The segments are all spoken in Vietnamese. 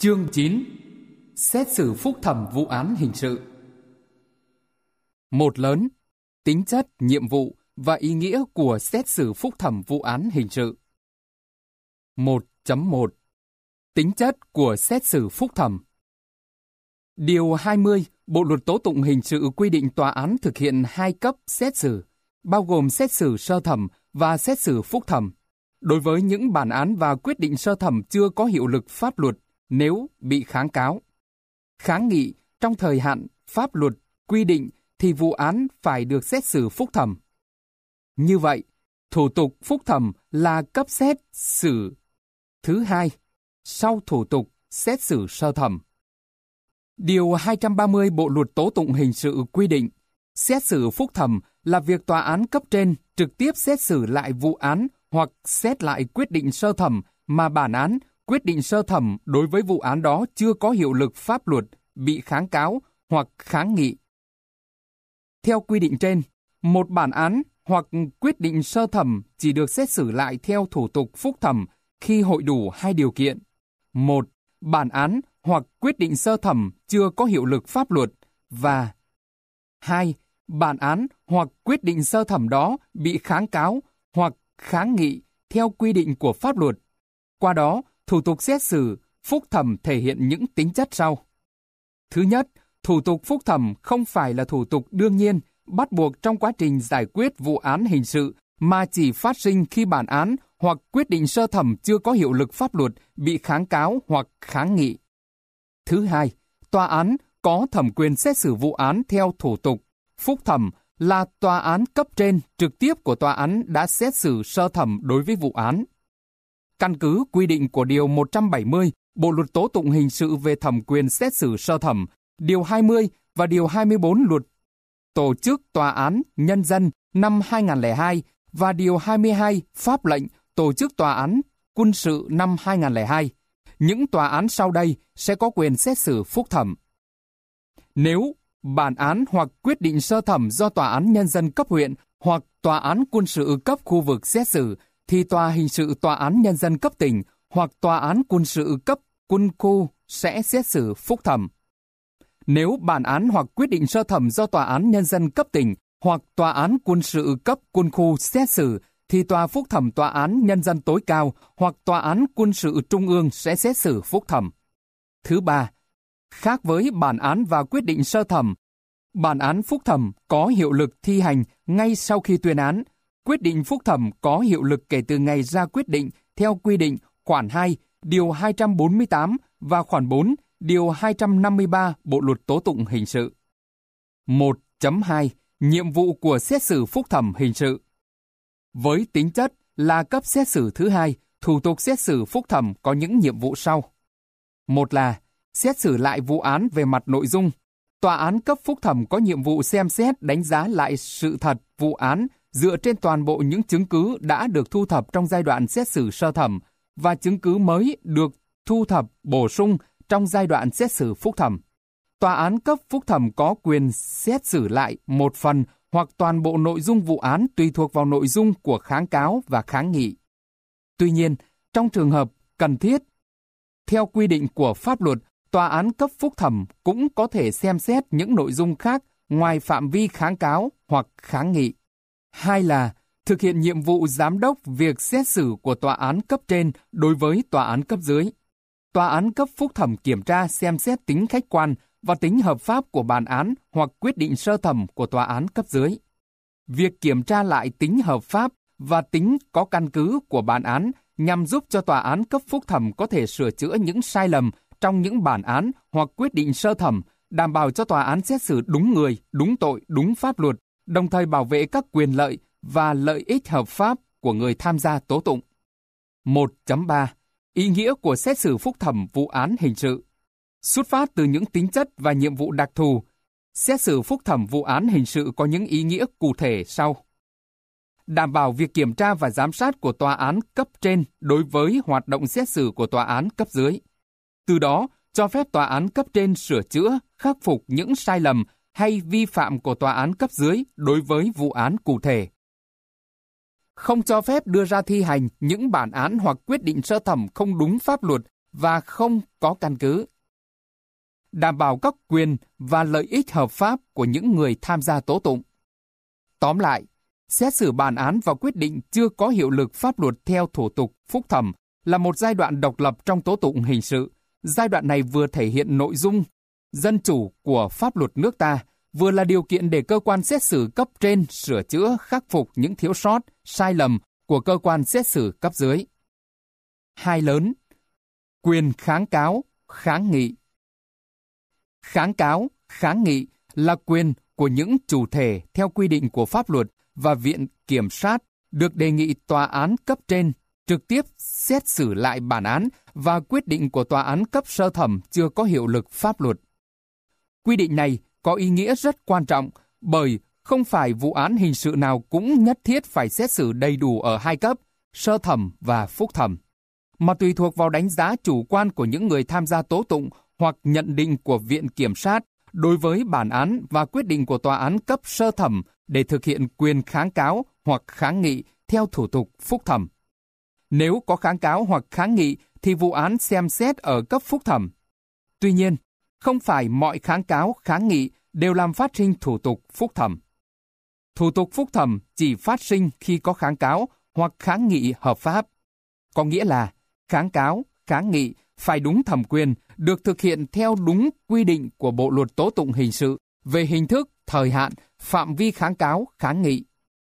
Chương 9. Xét xử phúc thẩm vụ án hình sự. Một lớn, tính chất, nhiệm vụ và ý nghĩa của xét xử phúc thẩm vụ án hình sự. 1.1. Tính chất của xét xử phúc thẩm. Điều 20 Bộ luật tố tụng hình sự quy định tòa án thực hiện hai cấp xét xử, bao gồm xét xử sơ thẩm và xét xử phúc thẩm. Đối với những bản án và quyết định sơ thẩm chưa có hiệu lực pháp luật, nếu bị kháng cáo, kháng nghị trong thời hạn pháp luật quy định thì vụ án phải được xét xử phúc thẩm. Như vậy, thủ tục phúc thẩm là cấp xét xử thứ hai, sau thủ tục xét xử sơ thẩm. Điều 230 Bộ luật tố tụng hình sự quy định, xét xử phúc thẩm là việc tòa án cấp trên trực tiếp xét xử lại vụ án hoặc xét lại quyết định sơ thẩm mà bản án, quyết định sơ thẩm đối với vụ án đó chưa có hiệu lực pháp luật, bị kháng cáo hoặc kháng nghị. Theo quy định trên, một bản án hoặc quyết định sơ thẩm chỉ được xét xử lại theo thủ tục phúc thẩm khi hội đủ hai điều kiện. 1. Bản án hoặc quyết định sơ thẩm chưa có hiệu lực pháp luật và 2. Bản án hoặc quyết định sơ thẩm đó bị kháng cáo hoặc kháng nghị theo quy định của pháp luật. Qua đó, thủ tục xét xử phúc thẩm thể hiện những tính chất sau. Thứ nhất, thủ tục phúc thẩm không phải là thủ tục đương nhiên, bắt buộc trong quá trình giải quyết vụ án hình sự mà chỉ phát sinh khi bản án hoặc quyết định sơ thẩm chưa có hiệu lực pháp luật, bị kháng cáo hoặc kháng nghị. Thứ hai, tòa án có thẩm quyền xét xử vụ án theo thủ tục phúc thẩm là tòa án cấp trên trực tiếp của tòa án đã xét xử sơ thẩm đối với vụ án. Căn cứ quy định của Điều 170 Bộ luật tố tụng hình sự về thẩm quyền xét xử sơ thẩm, Điều 20 và Điều 24 Luật Tổ chức Tòa án Nhân dân năm 2002 và Điều 22 Pháp lệnh Tổ chức Tòa án Quân sự năm 2002. Những tòa án sau đây sẽ có quyền xét xử phúc thẩm. Nếu bản án hoặc quyết định sơ thẩm do Tòa án Nhân dân cấp huyện hoặc Tòa án Quân sự cấp khu vực xét xử, thì Tòa hình sự Tòa án Nhân dân cấp tỉnh hoặc Tòa án Quân sự cấp quân khu sẽ xét xử phúc thẩm. Nếu bản án hoặc quyết định sơ thẩm do Tòa án Nhân dân cấp tỉnh hoặc Tòa án Quân sự cấp quân khu xét xử, thì Tòa phúc thẩm Tòa án Nhân dân tối cao hoặc Tòa án Quân sự Trung ương sẽ xét xử phúc thẩm. Thứ ba, khác với bản án và quyết định sơ thẩm, bản án phúc thẩm có hiệu lực thi hành ngay sau khi tuyên án. Quyết định phúc thẩm có hiệu lực kể từ ngày ra quyết định theo quy định khoản 2, Điều 248 và khoản 4, Điều 253 Bộ luật tố tụng hình sự. 1.2. Nhiệm vụ của xét xử phúc thẩm hình sự. Với tính chất là cấp xét xử thứ hai, thủ tục xét xử phúc thẩm có những nhiệm vụ sau. Một là xét xử lại vụ án về mặt nội dung. Tòa án cấp phúc thẩm có nhiệm vụ xem xét đánh giá lại sự thật vụ án dựa trên toàn bộ những chứng cứ đã được thu thập trong giai đoạn xét xử sơ thẩm và chứng cứ mới được thu thập bổ sung trong giai đoạn xét xử phúc thẩm. Tòa án cấp phúc thẩm có quyền xét xử lại một phần hoặc toàn bộ nội dung vụ án tùy thuộc vào nội dung của kháng cáo và kháng nghị. Tuy nhiên, trong trường hợp cần thiết, theo quy định của pháp luật, tòa án cấp phúc thẩm cũng có thể xem xét những nội dung khác ngoài phạm vi kháng cáo hoặc kháng nghị. Hai là thực hiện nhiệm vụ giám đốc việc xét xử của tòa án cấp trên đối với tòa án cấp dưới. Tòa án cấp phúc thẩm kiểm tra xem xét tính khách quan và tính hợp pháp của bản án hoặc quyết định sơ thẩm của tòa án cấp dưới. Việc kiểm tra lại tính hợp pháp và tính có căn cứ của bản án nhằm giúp cho tòa án cấp phúc thẩm có thể sửa chữa những sai lầm trong những bản án hoặc quyết định sơ thẩm, đảm bảo cho tòa án xét xử đúng người, đúng tội, đúng pháp luật, đồng thời bảo vệ các quyền lợi và lợi ích hợp pháp của người tham gia tố tụng. 1.3. Ý nghĩa của xét xử phúc thẩm vụ án hình sự. Xuất phát từ những tính chất và nhiệm vụ đặc thù, xét xử phúc thẩm vụ án hình sự có những ý nghĩa cụ thể sau. Đảm bảo việc kiểm tra và giám sát của tòa án cấp trên đối với hoạt động xét xử của tòa án cấp dưới. Từ đó, cho phép tòa án cấp trên sửa chữa, khắc phục những sai lầm hay vi phạm của tòa án cấp dưới đối với vụ án cụ thể. Không cho phép đưa ra thi hành những bản án hoặc quyết định sơ thẩm không đúng pháp luật và không có căn cứ. Đảm bảo các quyền và lợi ích hợp pháp của những người tham gia tố tụng. Tóm lại, xét xử bản án và quyết định chưa có hiệu lực pháp luật theo thủ tục phúc thẩm là một giai đoạn độc lập trong tố tụng hình sự. Giai đoạn này vừa thể hiện nội dung dân chủ của pháp luật nước ta, vừa là điều kiện để cơ quan xét xử cấp trên sửa chữa, khắc phục những thiếu sót, sai lầm của cơ quan xét xử cấp dưới. Hai lớn: quyền kháng cáo, kháng nghị. Kháng cáo, kháng nghị là quyền của những chủ thể theo quy định của pháp luật và Viện Kiểm sát được đề nghị tòa án cấp trên trực tiếp xét xử lại bản án và quyết định của tòa án cấp sơ thẩm chưa có hiệu lực pháp luật. Quy định này có ý nghĩa rất quan trọng bởi không phải vụ án hình sự nào cũng nhất thiết phải xét xử đầy đủ ở hai cấp, sơ thẩm và phúc thẩm, mà tùy thuộc vào đánh giá chủ quan của những người tham gia tố tụng hoặc nhận định của Viện Kiểm sát đối với bản án và quyết định của tòa án cấp sơ thẩm để thực hiện quyền kháng cáo hoặc kháng nghị theo thủ tục phúc thẩm. Nếu có kháng cáo hoặc kháng nghị thì vụ án xem xét ở cấp phúc thẩm. Tuy nhiên, không phải mọi kháng cáo, kháng nghị đều làm phát sinh thủ tục phúc thẩm. Thủ tục phúc thẩm chỉ phát sinh khi có kháng cáo hoặc kháng nghị hợp pháp. Có nghĩa là kháng cáo, kháng nghị phải đúng thẩm quyền, được thực hiện theo đúng quy định của Bộ Luật Tố tụng Hình sự về hình thức, thời hạn, phạm vi kháng cáo, kháng nghị.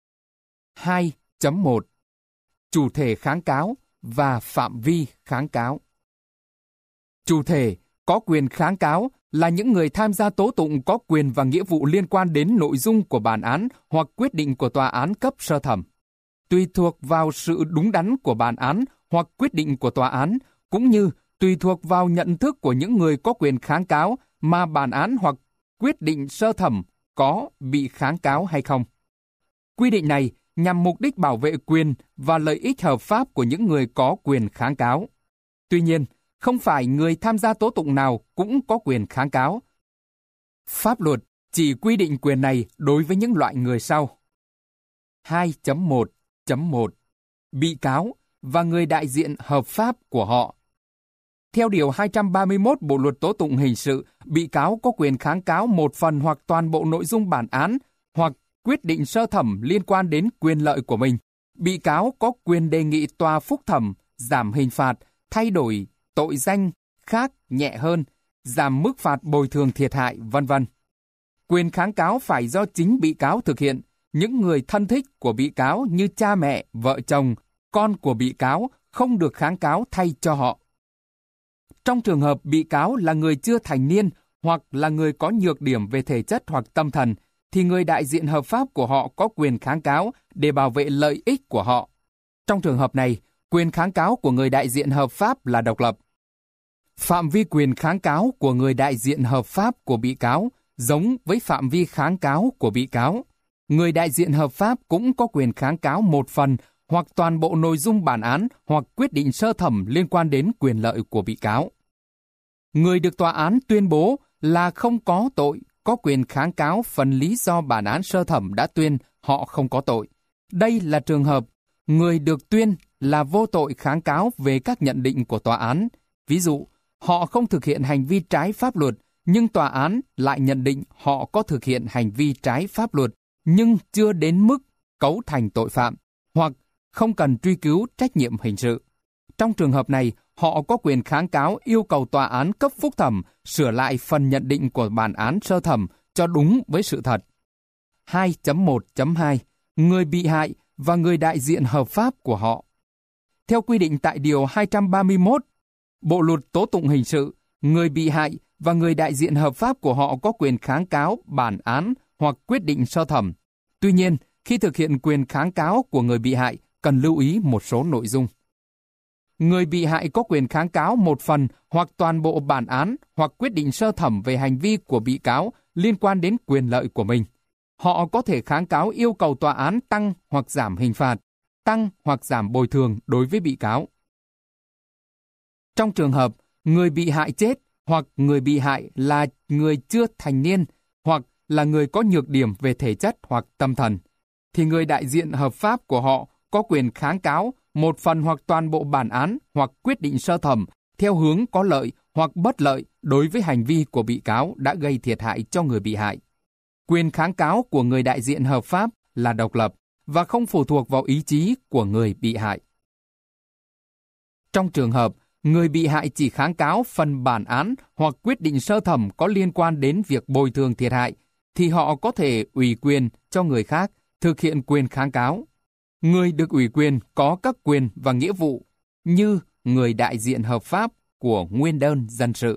2.1 Chủ thể kháng cáo và phạm vi kháng cáo. Chủ thể có quyền kháng cáo là những người tham gia tố tụng có quyền và nghĩa vụ liên quan đến nội dung của bản án hoặc quyết định của tòa án cấp sơ thẩm. Tùy thuộc vào sự đúng đắn của bản án hoặc quyết định của tòa án, cũng như tùy thuộc vào nhận thức của những người có quyền kháng cáo mà bản án hoặc quyết định sơ thẩm có bị kháng cáo hay không. Quy định này nhằm mục đích bảo vệ quyền và lợi ích hợp pháp của những người có quyền kháng cáo. Tuy nhiên, không phải người tham gia tố tụng nào cũng có quyền kháng cáo. Pháp luật chỉ quy định quyền này đối với những loại người sau. 2.1.1 Bị cáo và người đại diện hợp pháp của họ. Theo Điều 231 Bộ Luật Tố tụng Hình sự, bị cáo có quyền kháng cáo một phần hoặc toàn bộ nội dung bản án hoặc quyết định sơ thẩm liên quan đến quyền lợi của mình. Bị cáo có quyền đề nghị tòa phúc thẩm giảm hình phạt, thay đổi tội danh khác nhẹ hơn, giảm mức phạt bồi thường thiệt hại, v.v. Quyền kháng cáo phải do chính bị cáo thực hiện. Những người thân thích của bị cáo như cha mẹ, vợ chồng, con của bị cáo không được kháng cáo thay cho họ. Trong trường hợp bị cáo là người chưa thành niên hoặc là người có nhược điểm về thể chất hoặc tâm thần, thì người đại diện hợp pháp của họ có quyền kháng cáo để bảo vệ lợi ích của họ. Trong trường hợp này, quyền kháng cáo của người đại diện hợp pháp là độc lập. Phạm vi quyền kháng cáo của người đại diện hợp pháp của bị cáo giống với phạm vi kháng cáo của bị cáo. Người đại diện hợp pháp cũng có quyền kháng cáo một phần hoặc toàn bộ nội dung bản án hoặc quyết định sơ thẩm liên quan đến quyền lợi của bị cáo. Người được tòa án tuyên bố là không có tội có quyền kháng cáo phần lý do bản án sơ thẩm đã tuyên họ không có tội. Đây là trường hợp người được tuyên là vô tội kháng cáo về các nhận định của tòa án. Ví dụ, họ không thực hiện hành vi trái pháp luật, nhưng tòa án lại nhận định họ có thực hiện hành vi trái pháp luật, nhưng chưa đến mức cấu thành tội phạm, hoặc không cần truy cứu trách nhiệm hình sự. Trong trường hợp này, họ có quyền kháng cáo yêu cầu tòa án cấp phúc thẩm sửa lại phần nhận định của bản án sơ thẩm cho đúng với sự thật. 2.1.2 Người bị hại và người đại diện hợp pháp của họ. Theo quy định tại Điều 231 Bộ Luật Tố tụng Hình sự, người bị hại và người đại diện hợp pháp của họ có quyền kháng cáo bản án hoặc quyết định sơ thẩm. Tuy nhiên, khi thực hiện quyền kháng cáo của người bị hại, cần lưu ý một số nội dung. Người bị hại có quyền kháng cáo một phần hoặc toàn bộ bản án hoặc quyết định sơ thẩm về hành vi của bị cáo liên quan đến quyền lợi của mình. Họ có thể kháng cáo yêu cầu tòa án tăng hoặc giảm hình phạt, tăng hoặc giảm bồi thường đối với bị cáo. Trong trường hợp người bị hại chết hoặc người bị hại là người chưa thành niên hoặc là người có nhược điểm về thể chất hoặc tâm thần, thì người đại diện hợp pháp của họ có quyền kháng cáo một phần hoặc toàn bộ bản án hoặc quyết định sơ thẩm theo hướng có lợi hoặc bất lợi đối với hành vi của bị cáo đã gây thiệt hại cho người bị hại. Quyền kháng cáo của người đại diện hợp pháp là độc lập và không phụ thuộc vào ý chí của người bị hại. Trong trường hợp người bị hại chỉ kháng cáo phần bản án hoặc quyết định sơ thẩm có liên quan đến việc bồi thường thiệt hại, thì họ có thể ủy quyền cho người khác thực hiện quyền kháng cáo. Người được ủy quyền có các quyền và nghĩa vụ như người đại diện hợp pháp của nguyên đơn dân sự.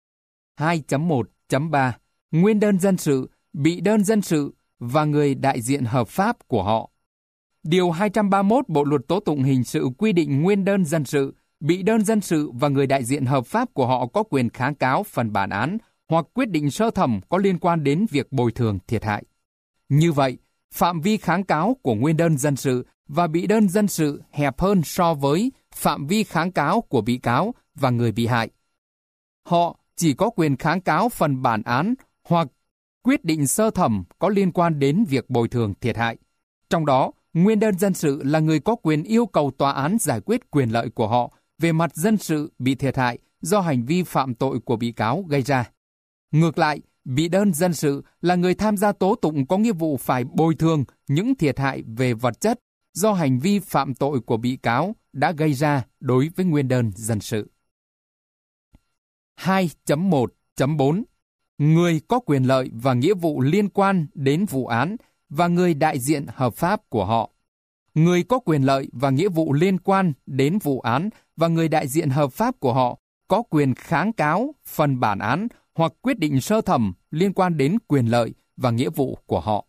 2.1.3 Nguyên đơn dân sự, bị đơn dân sự và người đại diện hợp pháp của họ. Điều 231 Bộ Luật Tố tụng Hình sự quy định nguyên đơn dân sự, bị đơn dân sự và người đại diện hợp pháp của họ có quyền kháng cáo phần bản án hoặc quyết định sơ thẩm có liên quan đến việc bồi thường thiệt hại. Như vậy, phạm vi kháng cáo của nguyên đơn dân sự và bị đơn dân sự hẹp hơn so với phạm vi kháng cáo của bị cáo và người bị hại. Họ chỉ có quyền kháng cáo phần bản án hoặc quyết định sơ thẩm có liên quan đến việc bồi thường thiệt hại. Trong đó, nguyên đơn dân sự là người có quyền yêu cầu tòa án giải quyết quyền lợi của họ về mặt dân sự bị thiệt hại do hành vi phạm tội của bị cáo gây ra. Ngược lại, bị đơn dân sự là người tham gia tố tụng có nghĩa vụ phải bồi thường những thiệt hại về vật chất do hành vi phạm tội của bị cáo đã gây ra đối với nguyên đơn dân sự. 2.1.4 Người có quyền lợi và nghĩa vụ liên quan đến vụ án và người đại diện hợp pháp của họ. Người có quyền lợi và nghĩa vụ liên quan đến vụ án và người đại diện hợp pháp của họ có quyền kháng cáo phần bản án hoặc quyết định sơ thẩm liên quan đến quyền lợi và nghĩa vụ của họ.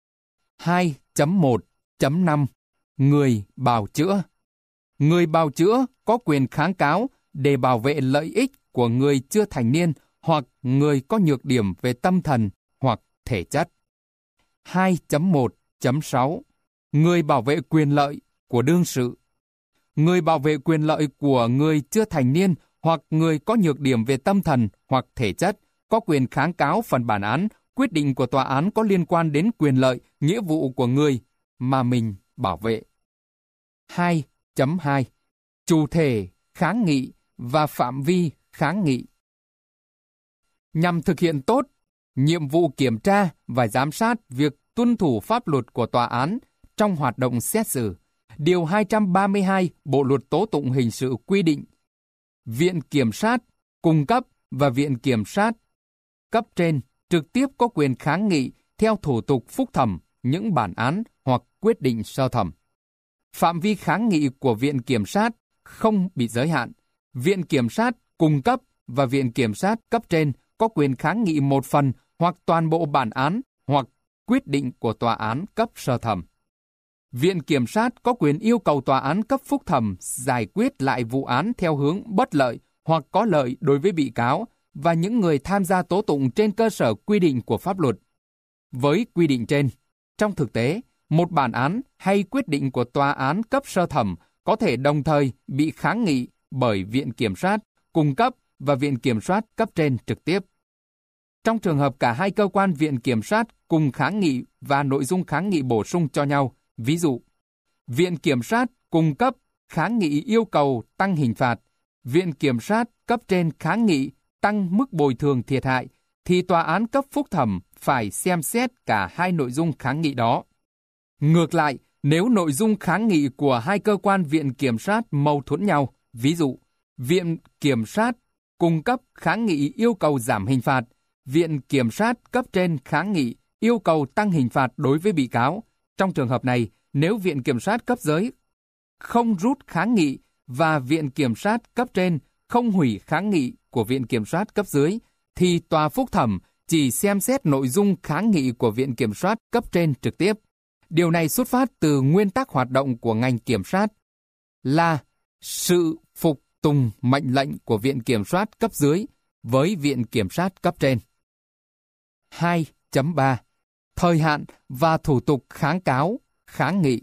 2.1.5 Người bào chữa. Người bào chữa có quyền kháng cáo để bảo vệ lợi ích của người chưa thành niên hoặc người có nhược điểm về tâm thần hoặc thể chất. 2.1.6 Người bảo vệ quyền lợi của đương sự. Người bảo vệ quyền lợi của người chưa thành niên hoặc người có nhược điểm về tâm thần hoặc thể chất có quyền kháng cáo phần bản án, quyết định của tòa án có liên quan đến quyền lợi, nghĩa vụ của người mà mình bảo vệ. 2.2 Chủ thể kháng nghị và phạm vi kháng nghị. Nhằm thực hiện tốt nhiệm vụ kiểm tra và giám sát việc tuân thủ pháp luật của tòa án trong hoạt động xét xử, Điều 232 Bộ Luật Tố tụng Hình sự quy định Viện Kiểm sát cung cấp và Viện Kiểm sát cấp trên trực tiếp có quyền kháng nghị theo thủ tục phúc thẩm những bản án hoặc quyết định sơ thẩm. Phạm vi kháng nghị của Viện Kiểm sát không bị giới hạn. Viện Kiểm sát cung cấp và Viện Kiểm sát cấp trên có quyền kháng nghị một phần hoặc toàn bộ bản án hoặc quyết định của tòa án cấp sơ thẩm. Viện Kiểm sát có quyền yêu cầu tòa án cấp phúc thẩm giải quyết lại vụ án theo hướng bất lợi hoặc có lợi đối với bị cáo và những người tham gia tố tụng trên cơ sở quy định của pháp luật. Với quy định trên, trong thực tế, một bản án hay quyết định của tòa án cấp sơ thẩm có thể đồng thời bị kháng nghị bởi Viện Kiểm sát cung cấp và Viện Kiểm sát cấp trên trực tiếp. Trong trường hợp cả hai cơ quan Viện Kiểm sát cùng kháng nghị và nội dung kháng nghị bổ sung cho nhau, ví dụ, Viện Kiểm sát cung cấp kháng nghị yêu cầu tăng hình phạt, Viện Kiểm sát cấp trên kháng nghị tăng mức bồi thường thiệt hại, thì tòa án cấp phúc thẩm phải xem xét cả hai nội dung kháng nghị đó. Ngược lại, nếu nội dung kháng nghị của hai cơ quan Viện Kiểm sát mâu thuẫn nhau, ví dụ, Viện Kiểm sát cung cấp kháng nghị yêu cầu giảm hình phạt, Viện Kiểm sát cấp trên kháng nghị yêu cầu tăng hình phạt đối với bị cáo. Trong trường hợp này, nếu Viện Kiểm sát cấp dưới không rút kháng nghị và Viện Kiểm sát cấp trên không hủy kháng nghị của Viện Kiểm sát cấp dưới, thì tòa phúc thẩm chỉ xem xét nội dung kháng nghị của Viện Kiểm sát cấp trên trực tiếp. Điều này xuất phát từ nguyên tắc hoạt động của ngành kiểm sát là sự phục tùng mệnh lệnh của Viện Kiểm sát cấp dưới với Viện Kiểm sát cấp trên. 2.3 Thời hạn và thủ tục kháng cáo, kháng nghị.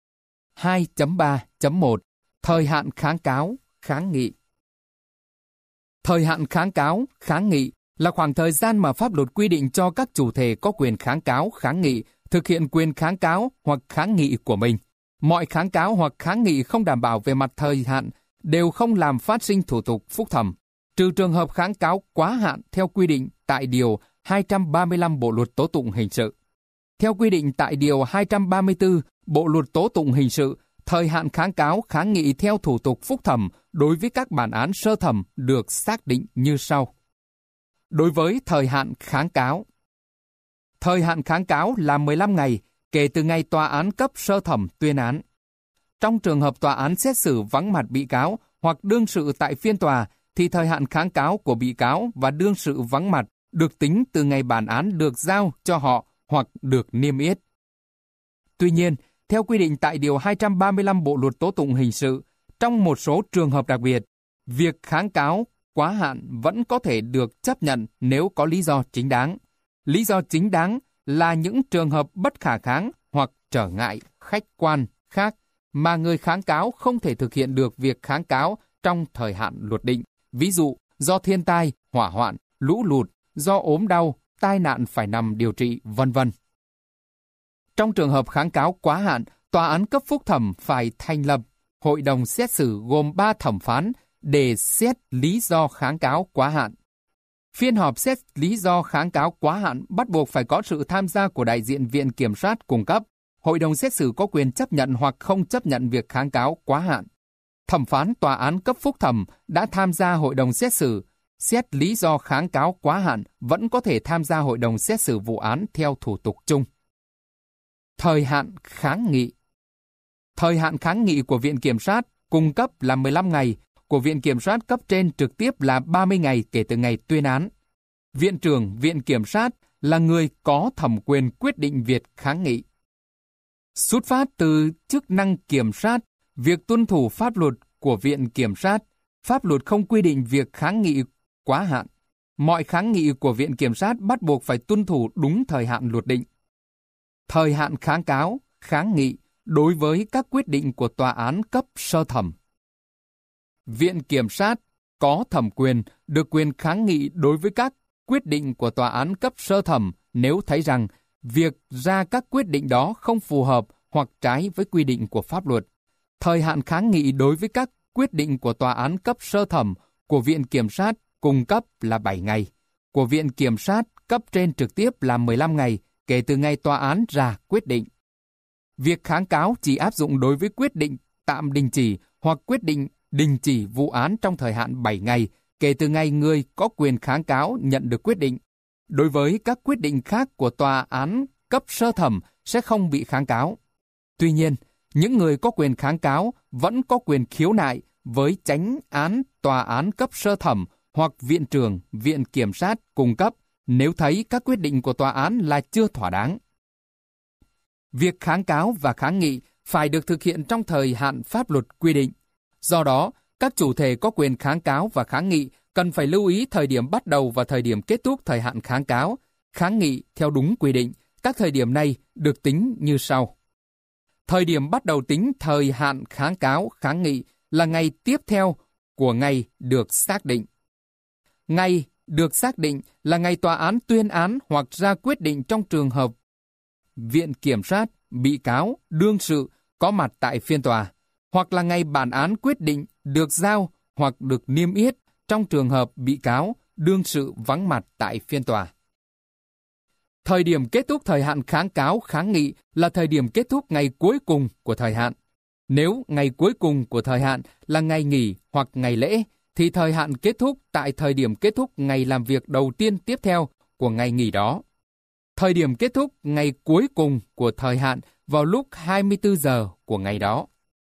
2.3.1 Thời hạn kháng cáo, kháng nghị. Thời hạn kháng cáo, kháng nghị là khoảng thời gian mà pháp luật quy định cho các chủ thể có quyền kháng cáo, kháng nghị thực hiện quyền kháng cáo hoặc kháng nghị của mình. Mọi kháng cáo hoặc kháng nghị không đảm bảo về mặt thời hạn đều không làm phát sinh thủ tục phúc thẩm, trừ trường hợp kháng cáo quá hạn theo quy định tại Điều 235 Bộ Luật Tố tụng Hình sự. Theo quy định tại Điều 234 Bộ Luật Tố tụng Hình sự, thời hạn kháng cáo kháng nghị theo thủ tục phúc thẩm đối với các bản án sơ thẩm được xác định như sau. Đối với thời hạn kháng cáo, thời hạn kháng cáo là 15 ngày kể từ ngày tòa án cấp sơ thẩm tuyên án. Trong trường hợp tòa án xét xử vắng mặt bị cáo hoặc đương sự tại phiên tòa, thì thời hạn kháng cáo của bị cáo và đương sự vắng mặt được tính từ ngày bản án được giao cho họ hoặc được niêm yết. Tuy nhiên, theo quy định tại Điều 235 Bộ Luật Tố tụng Hình sự, trong một số trường hợp đặc biệt, việc kháng cáo quá hạn vẫn có thể được chấp nhận nếu có lý do chính đáng. Lý do chính đáng là những trường hợp bất khả kháng hoặc trở ngại khách quan khác mà người kháng cáo không thể thực hiện được việc kháng cáo trong thời hạn luật định. Ví dụ, do thiên tai, hỏa hoạn, lũ lụt, do ốm đau, tai nạn phải nằm điều trị, vân vân. Trong trường hợp kháng cáo quá hạn, tòa án cấp phúc thẩm phải thành lập hội đồng xét xử gồm 3 thẩm phán để xét lý do kháng cáo quá hạn. Phiên họp xét lý do kháng cáo quá hạn bắt buộc phải có sự tham gia của đại diện Viện Kiểm sát cung cấp. Hội đồng xét xử có quyền chấp nhận hoặc không chấp nhận việc kháng cáo quá hạn. Thẩm phán tòa án cấp phúc thẩm đã tham gia hội đồng xét xử, xét lý do kháng cáo quá hạn vẫn có thể tham gia hội đồng xét xử vụ án theo thủ tục chung. Thời hạn kháng nghị. Thời hạn kháng nghị của Viện Kiểm sát cung cấp là 15 ngày, của Viện Kiểm sát cấp trên trực tiếp là 30 ngày kể từ ngày tuyên án. Viện trưởng Viện Kiểm sát là người có thẩm quyền quyết định việc kháng nghị. Xuất phát từ chức năng kiểm sát, việc tuân thủ pháp luật của Viện Kiểm sát, pháp luật không quy định việc kháng nghị quá hạn. Mọi kháng nghị của Viện Kiểm sát bắt buộc phải tuân thủ đúng thời hạn luật định. Thời hạn kháng cáo, kháng nghị đối với các quyết định của tòa án cấp sơ thẩm. Viện Kiểm sát có thẩm quyền được quyền kháng nghị đối với các quyết định của tòa án cấp sơ thẩm nếu thấy rằng việc ra các quyết định đó không phù hợp hoặc trái với quy định của pháp luật. Thời hạn kháng nghị đối với các quyết định của tòa án cấp sơ thẩm của Viện Kiểm sát cung cấp là 7 ngày, của Viện Kiểm sát cấp trên trực tiếp là 15 ngày kể từ ngày tòa án ra quyết định. Việc kháng cáo chỉ áp dụng đối với quyết định tạm đình chỉ hoặc quyết định đình chỉ vụ án trong thời hạn 7 ngày kể từ ngày người có quyền kháng cáo nhận được quyết định. Đối với các quyết định khác của tòa án cấp sơ thẩm sẽ không bị kháng cáo. Tuy nhiên, những người có quyền kháng cáo vẫn có quyền khiếu nại với chánh án tòa án cấp sơ thẩm hoặc viện trưởng Viện Kiểm sát cung cấp nếu thấy các quyết định của tòa án là chưa thỏa đáng. Việc kháng cáo và kháng nghị phải được thực hiện trong thời hạn pháp luật quy định. Do đó, các chủ thể có quyền kháng cáo và kháng nghị cần phải lưu ý thời điểm bắt đầu và thời điểm kết thúc thời hạn kháng cáo, kháng nghị theo đúng quy định. Các thời điểm này được tính như sau. Thời điểm bắt đầu tính thời hạn kháng cáo, kháng nghị là ngày tiếp theo của ngày được xác định. Ngày được xác định là ngày tòa án tuyên án hoặc ra quyết định trong trường hợp Viện Kiểm sát, bị cáo, đương sự có mặt tại phiên tòa, hoặc là ngày bản án quyết định được giao hoặc được niêm yết trong trường hợp bị cáo, đương sự vắng mặt tại phiên tòa. Thời điểm kết thúc thời hạn kháng cáo, kháng nghị là thời điểm kết thúc ngày cuối cùng của thời hạn. Nếu ngày cuối cùng của thời hạn là ngày nghỉ hoặc ngày lễ, thì thời hạn kết thúc tại thời điểm kết thúc ngày làm việc đầu tiên tiếp theo của ngày nghỉ đó. Thời điểm kết thúc ngày cuối cùng của thời hạn vào lúc 24 giờ của ngày đó.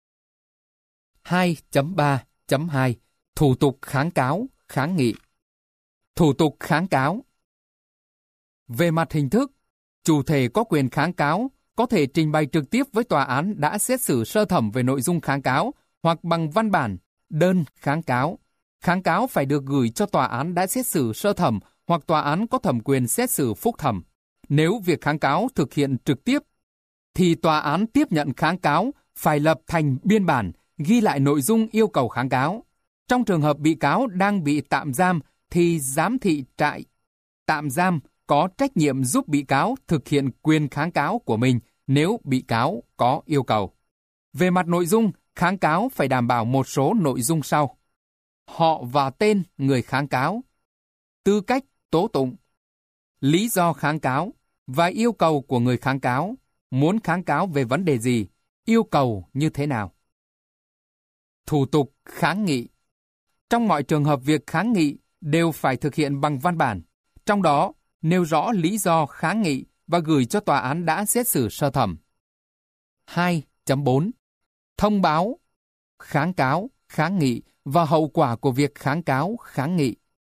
2.3.2 Thủ tục kháng cáo, kháng nghị. Thủ tục kháng cáo. Về mặt hình thức, chủ thể có quyền kháng cáo có thể trình bày trực tiếp với tòa án đã xét xử sơ thẩm về nội dung kháng cáo hoặc bằng văn bản, đơn kháng cáo. Kháng cáo phải được gửi cho tòa án đã xét xử sơ thẩm hoặc tòa án có thẩm quyền xét xử phúc thẩm. Nếu việc kháng cáo thực hiện trực tiếp, thì tòa án tiếp nhận kháng cáo phải lập thành biên bản, ghi lại nội dung yêu cầu kháng cáo. Trong trường hợp bị cáo đang bị tạm giam, thì giám thị trại tạm giam có trách nhiệm giúp bị cáo thực hiện quyền kháng cáo của mình nếu bị cáo có yêu cầu. Về mặt nội dung, kháng cáo phải đảm bảo một số nội dung sau: họ và tên người kháng cáo, tư cách tố tụng, lý do kháng cáo và yêu cầu của người kháng cáo, muốn kháng cáo về vấn đề gì, yêu cầu như thế nào. Thủ tục kháng nghị. Trong mọi trường hợp việc kháng nghị đều phải thực hiện bằng văn bản, trong đó nêu rõ lý do kháng nghị và gửi cho tòa án đã xét xử sơ thẩm. 2.4 Thông báo kháng cáo, kháng nghị và hậu quả của việc kháng cáo, kháng nghị.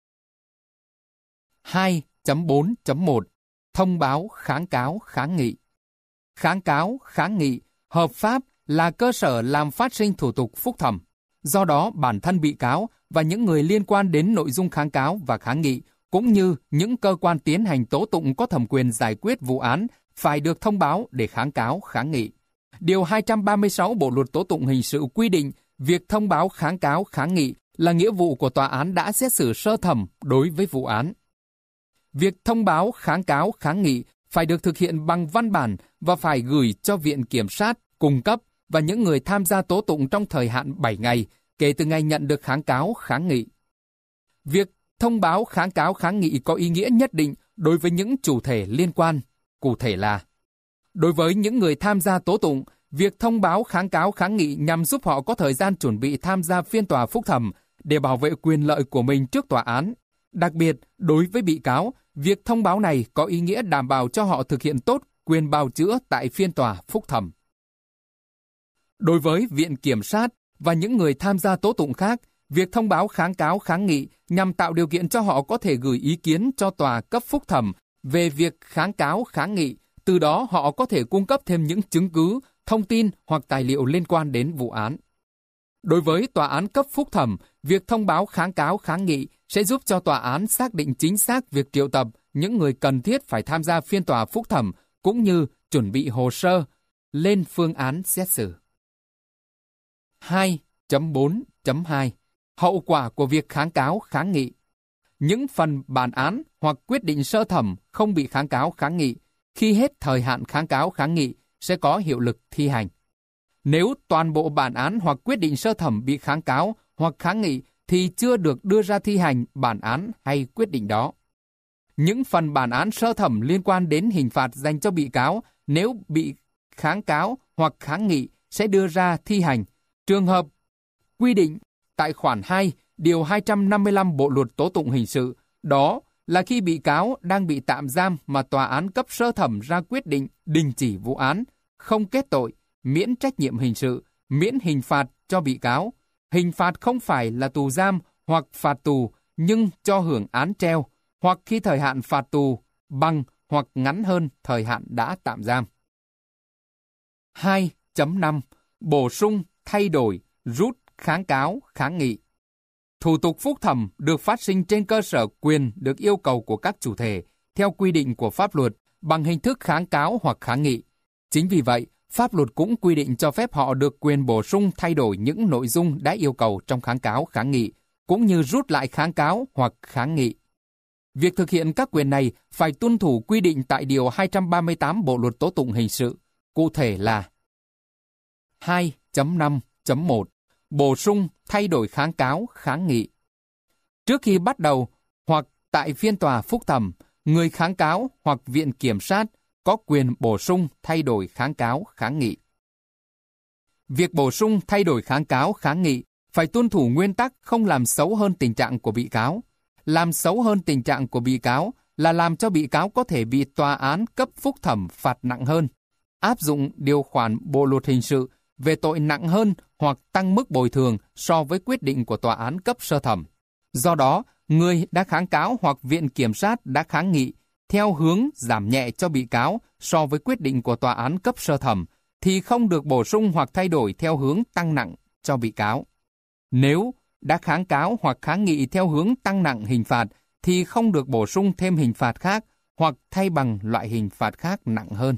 2.4.1 Thông báo kháng cáo, kháng nghị. Kháng cáo, kháng nghị hợp pháp là cơ sở làm phát sinh thủ tục phúc thẩm. Do đó, bản thân bị cáo và những người liên quan đến nội dung kháng cáo và kháng nghị, cũng như những cơ quan tiến hành tố tụng có thẩm quyền giải quyết vụ án, phải được thông báo để kháng cáo, kháng nghị. Điều 236 Bộ Luật Tố tụng Hình sự quy định việc thông báo kháng cáo, kháng nghị là nghĩa vụ của tòa án đã xét xử sơ thẩm đối với vụ án. Việc thông báo kháng cáo, kháng nghị phải được thực hiện bằng văn bản và phải gửi cho Viện Kiểm sát cung cấp và những người tham gia tố tụng trong thời hạn 7 ngày kể từ ngày nhận được kháng cáo, kháng nghị. Việc thông báo kháng cáo, kháng nghị có ý nghĩa nhất định đối với những chủ thể liên quan, cụ thể là: đối với những người tham gia tố tụng, việc thông báo kháng cáo, kháng nghị nhằm giúp họ có thời gian chuẩn bị tham gia phiên tòa phúc thẩm để bảo vệ quyền lợi của mình trước tòa án. Đặc biệt, đối với bị cáo, việc thông báo này có ý nghĩa đảm bảo cho họ thực hiện tốt quyền bào chữa tại phiên tòa phúc thẩm. Đối với Viện Kiểm sát và những người tham gia tố tụng khác, việc thông báo kháng cáo, kháng nghị nhằm tạo điều kiện cho họ có thể gửi ý kiến cho tòa cấp phúc thẩm về việc kháng cáo, kháng nghị. Từ đó họ có thể cung cấp thêm những chứng cứ, thông tin hoặc tài liệu liên quan đến vụ án. Đối với tòa án cấp phúc thẩm, việc thông báo kháng cáo, kháng nghị sẽ giúp cho tòa án xác định chính xác việc triệu tập những người cần thiết phải tham gia phiên tòa phúc thẩm, cũng như chuẩn bị hồ sơ, lên phương án xét xử. 2.4.2 Hậu quả của việc kháng cáo, kháng nghị. Những phần bản án hoặc quyết định sơ thẩm không bị kháng cáo, kháng nghị, khi hết thời hạn kháng cáo, kháng nghị sẽ có hiệu lực thi hành. Nếu toàn bộ bản án hoặc quyết định sơ thẩm bị kháng cáo hoặc kháng nghị thì chưa được đưa ra thi hành bản án hay quyết định đó. Những phần bản án sơ thẩm liên quan đến hình phạt dành cho bị cáo nếu bị kháng cáo hoặc kháng nghị sẽ đưa ra thi hành. Trường hợp quy định tại khoản 2, điều 255 Bộ Luật Tố tụng Hình sự, đó là khi bị cáo đang bị tạm giam mà tòa án cấp sơ thẩm ra quyết định đình chỉ vụ án, không kết tội, miễn trách nhiệm hình sự, miễn hình phạt cho bị cáo. Hình phạt không phải là tù giam hoặc phạt tù nhưng cho hưởng án treo, hoặc khi thời hạn phạt tù bằng hoặc ngắn hơn thời hạn đã tạm giam. 2.5 Bổ sung, thay đổi, rút kháng cáo, kháng nghị. Thủ tục phúc thẩm được phát sinh trên cơ sở quyền được yêu cầu của các chủ thể theo quy định của pháp luật bằng hình thức kháng cáo hoặc kháng nghị. Chính vì vậy, pháp luật cũng quy định cho phép họ được quyền bổ sung, thay đổi những nội dung đã yêu cầu trong kháng cáo, kháng nghị, cũng như rút lại kháng cáo hoặc kháng nghị. Việc thực hiện các quyền này phải tuân thủ quy định tại Điều 238 Bộ Luật Tố tụng Hình sự, cụ thể là 2.5.1 Bổ sung, thay đổi kháng cáo, kháng nghị. Trước khi bắt đầu hoặc tại phiên tòa phúc thẩm, người kháng cáo hoặc Viện Kiểm sát có quyền bổ sung, thay đổi kháng cáo, kháng nghị. Việc bổ sung, thay đổi kháng cáo, kháng nghị phải tuân thủ nguyên tắc không làm xấu hơn tình trạng của bị cáo. Làm xấu hơn tình trạng của bị cáo là làm cho bị cáo có thể bị tòa án cấp phúc thẩm phạt nặng hơn, áp dụng điều khoản Bộ Luật Hình sự về tội nặng hơn hoặc tăng mức bồi thường so với quyết định của tòa án cấp sơ thẩm. Do đó, người đã kháng cáo hoặc Viện Kiểm sát đã kháng nghị theo hướng giảm nhẹ cho bị cáo so với quyết định của tòa án cấp sơ thẩm thì không được bổ sung hoặc thay đổi theo hướng tăng nặng cho bị cáo. Nếu đã kháng cáo hoặc kháng nghị theo hướng tăng nặng hình phạt thì không được bổ sung thêm hình phạt khác hoặc thay bằng loại hình phạt khác nặng hơn.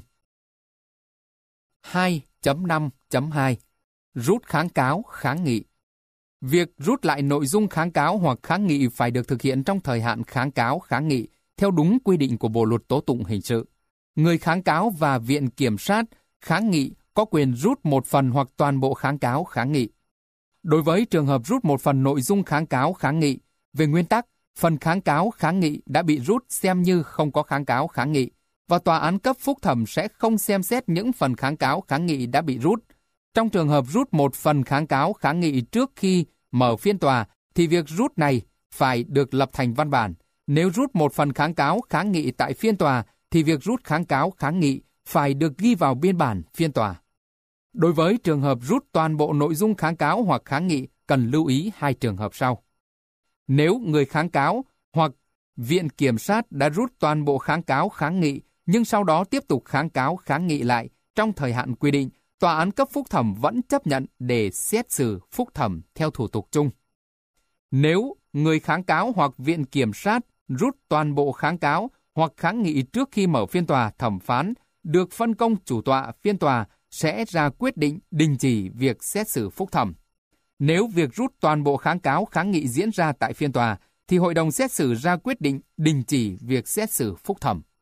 2.5.2 Rút kháng cáo, kháng nghị. Việc rút lại nội dung kháng cáo hoặc kháng nghị phải được thực hiện trong thời hạn kháng cáo, kháng nghị theo đúng quy định của Bộ Luật Tố tụng Hình sự. Người kháng cáo và Viện Kiểm sát kháng nghị có quyền rút một phần hoặc toàn bộ kháng cáo kháng nghị. Đối với trường hợp rút một phần nội dung kháng cáo kháng nghị, về nguyên tắc, phần kháng cáo kháng nghị đã bị rút xem như không có kháng cáo kháng nghị, và tòa án cấp phúc thẩm sẽ không xem xét những phần kháng cáo kháng nghị đã bị rút. Trong trường hợp rút một phần kháng cáo kháng nghị trước khi mở phiên tòa, thì việc rút này phải được lập thành văn bản. Nếu rút một phần kháng cáo kháng nghị tại phiên tòa, thì việc rút kháng cáo kháng nghị phải được ghi vào biên bản phiên tòa. Đối với trường hợp rút toàn bộ nội dung kháng cáo hoặc kháng nghị, cần lưu ý hai trường hợp sau. Nếu người kháng cáo hoặc viện kiểm sát đã rút toàn bộ kháng cáo kháng nghị, nhưng sau đó tiếp tục kháng cáo kháng nghị lại trong thời hạn quy định, tòa án cấp phúc thẩm vẫn chấp nhận để xét xử phúc thẩm theo thủ tục chung. Nếu người kháng cáo hoặc viện kiểm sát rút toàn bộ kháng cáo hoặc kháng nghị trước khi mở phiên tòa, thẩm phán được phân công chủ tọa phiên tòa sẽ ra quyết định đình chỉ việc xét xử phúc thẩm. Nếu việc rút toàn bộ kháng cáo kháng nghị diễn ra tại phiên tòa, thì hội đồng xét xử ra quyết định đình chỉ việc xét xử phúc thẩm.